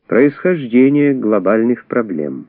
Происхождение глобальных проблем.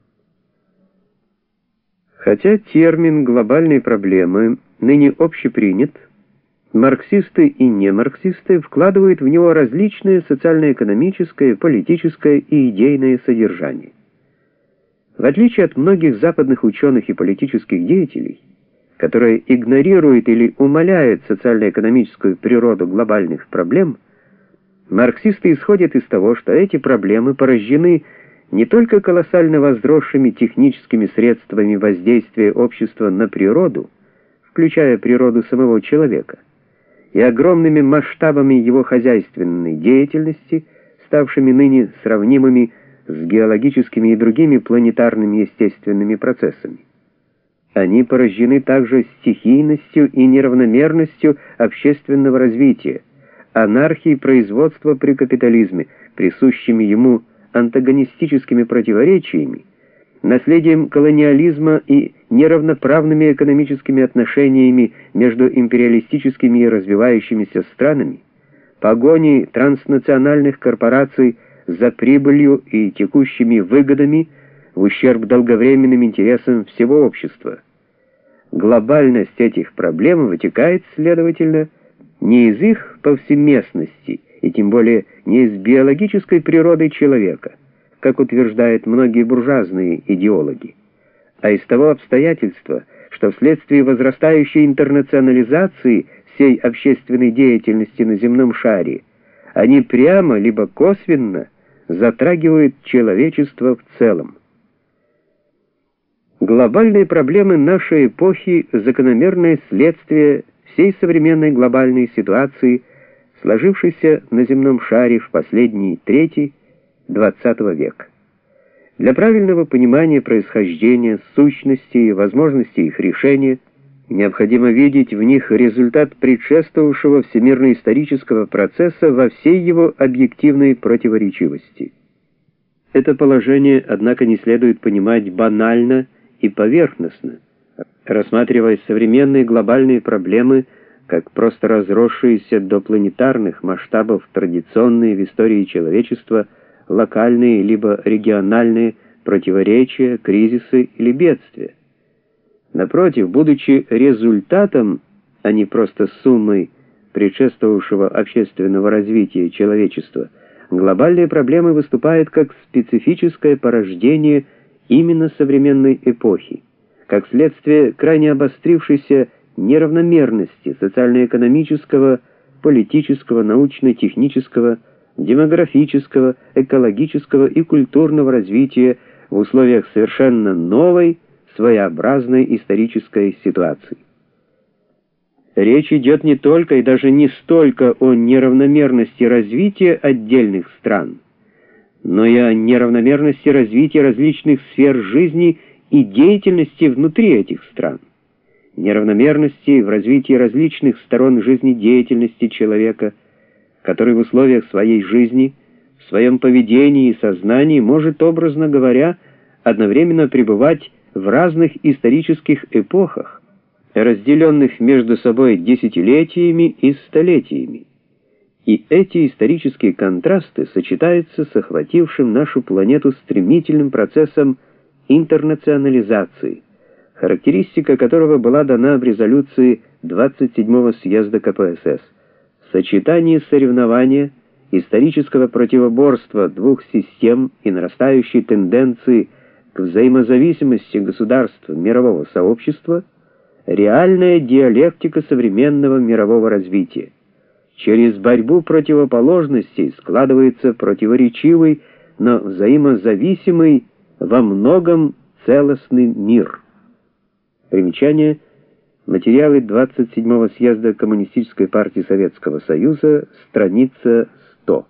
Хотя термин «глобальные проблемы» ныне общепринят, марксисты и немарксисты вкладывают в него различные социально-экономическое, политическое и идейное содержание. В отличие от многих западных ученых и политических деятелей, которые игнорируют или умаляют социально-экономическую природу глобальных проблем, марксисты исходят из того, что эти проблемы порождены не только колоссально возросшими техническими средствами воздействия общества на природу, включая природу самого человека, и огромными масштабами его хозяйственной деятельности, ставшими ныне сравнимыми с геологическими и другими планетарными естественными процессами. Они порождены также стихийностью и неравномерностью общественного развития, анархией производства при капитализме, присущими ему антагонистическими противоречиями, наследием колониализма и неравноправными экономическими отношениями между империалистическими и развивающимися странами, погоней транснациональных корпораций за прибылью и текущими выгодами в ущерб долговременным интересам всего общества. Глобальность этих проблем вытекает, следовательно, не из их повсеместности, и тем более не из биологической природы человека, как утверждают многие буржуазные идеологи, а из того обстоятельства, что вследствие возрастающей интернационализации всей общественной деятельности на земном шаре они прямо либо косвенно затрагивают человечество в целом. Глобальные проблемы нашей эпохи — закономерное следствие всей современной глобальной ситуации, сложившейся на земном шаре в последние трети XX века. Для правильного понимания происхождения, сущности и возможностей их решения необходимо видеть в них результат предшествовавшего всемирно-исторического процесса во всей его объективной противоречивости. Это положение, однако, не следует понимать банально и поверхностно, рассматривая современные глобальные проблемы как просто разросшиеся до планетарных масштабов традиционные в истории человечества локальные либо региональные противоречия, кризисы или бедствия. Напротив, будучи результатом, а не просто суммой предшествовавшего общественного развития человечества, глобальные проблемы выступают как специфическое порождение именно современной эпохи, как следствие крайне обострившейся неравномерности социально-экономического, политического, научно-технического, демографического, экологического и культурного развития в условиях совершенно новой, своеобразной исторической ситуации. Речь идет не только и даже не столько о неравномерности развития отдельных стран, но и о неравномерности развития различных сфер жизни и деятельности внутри этих стран, неравномерности в развитии различных сторон жизнедеятельности человека, который в условиях своей жизни, в своем поведении и сознании может, образно говоря, одновременно пребывать в разных исторических эпохах, разделенных между собой десятилетиями и столетиями. И эти исторические контрасты сочетаются с охватившим нашу планету стремительным процессом интернационализации, характеристика которого была дана в резолюции 27-го съезда КПСС. Сочетание соревнования, исторического противоборства двух систем и нарастающей тенденции к взаимозависимости государств мирового сообщества, реальная диалектика современного мирового развития. Через борьбу противоположностей складывается противоречивый, но взаимозависимый во многом целостный мир. Примечание. Материалы 27-го съезда Коммунистической партии Советского Союза, страница 100.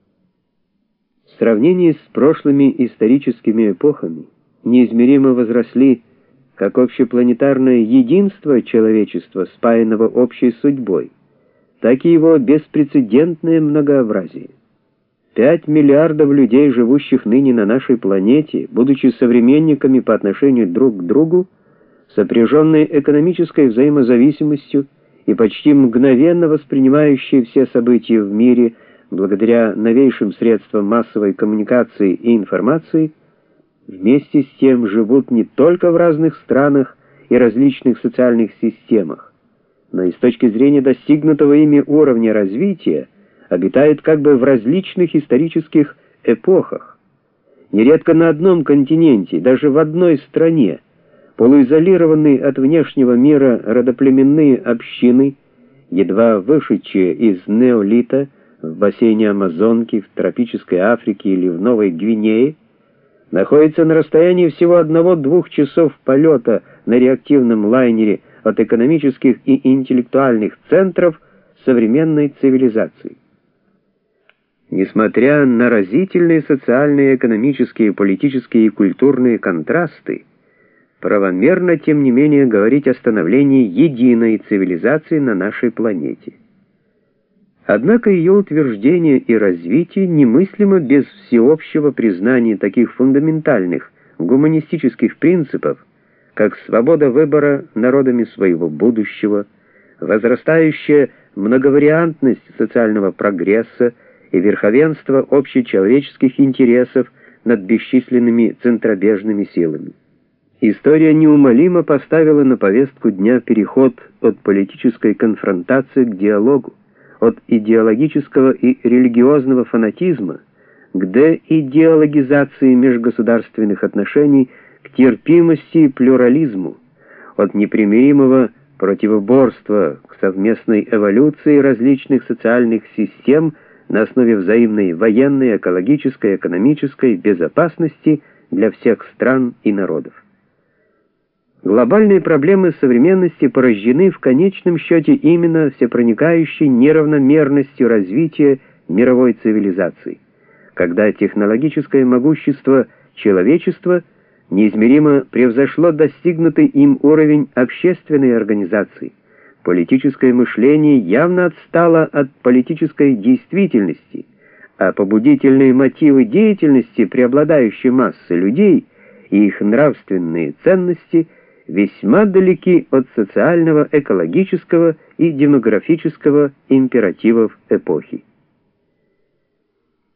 В сравнении с прошлыми историческими эпохами неизмеримо возросли как общепланетарное единство человечества, спаянного общей судьбой, так и его беспрецедентное многообразие. 5 миллиардов людей, живущих ныне на нашей планете, будучи современниками по отношению друг к другу, сопряженные экономической взаимозависимостью и почти мгновенно воспринимающие все события в мире благодаря новейшим средствам массовой коммуникации и информации, вместе с тем живут не только в разных странах и различных социальных системах, но и с точки зрения достигнутого ими уровня развития обитают как бы в различных исторических эпохах. Нередко на одном континенте, даже в одной стране, полуизолированные от внешнего мира родоплеменные общины, едва вышедшие из неолита в бассейне Амазонки, в тропической Африке или в Новой Гвинее, находятся на расстоянии всего 1-2 часов полета на реактивном лайнере от экономических и интеллектуальных центров современной цивилизации. Несмотря на разительные социальные, экономические, политические и культурные контрасты, правомерно, тем не менее, говорить о становлении единой цивилизации на нашей планете. Однако ее утверждение и развитие немыслимо без всеобщего признания таких фундаментальных гуманистических принципов, как свобода выбора народами своего будущего, возрастающая многовариантность социального прогресса и верховенство общечеловеческих интересов над бесчисленными центробежными силами. История неумолимо поставила на повестку дня переход от политической конфронтации к диалогу, от идеологического и религиозного фанатизма к деидеологизации межгосударственных отношений, к терпимости и плюрализму, от непримиримого противоборства к совместной эволюции различных социальных систем на основе взаимной военной, экологической, экономической безопасности для всех стран и народов. Глобальные проблемы современности порождены в конечном счете именно всепроникающей неравномерностью развития мировой цивилизации, когда технологическое могущество человечества неизмеримо превзошло достигнутый им уровень общественной организации. Политическое мышление явно отстало от политической действительности, а побудительные мотивы деятельности преобладающей массы людей и их нравственные ценности весьма далеки от социального, экологического и демографического императивов эпохи.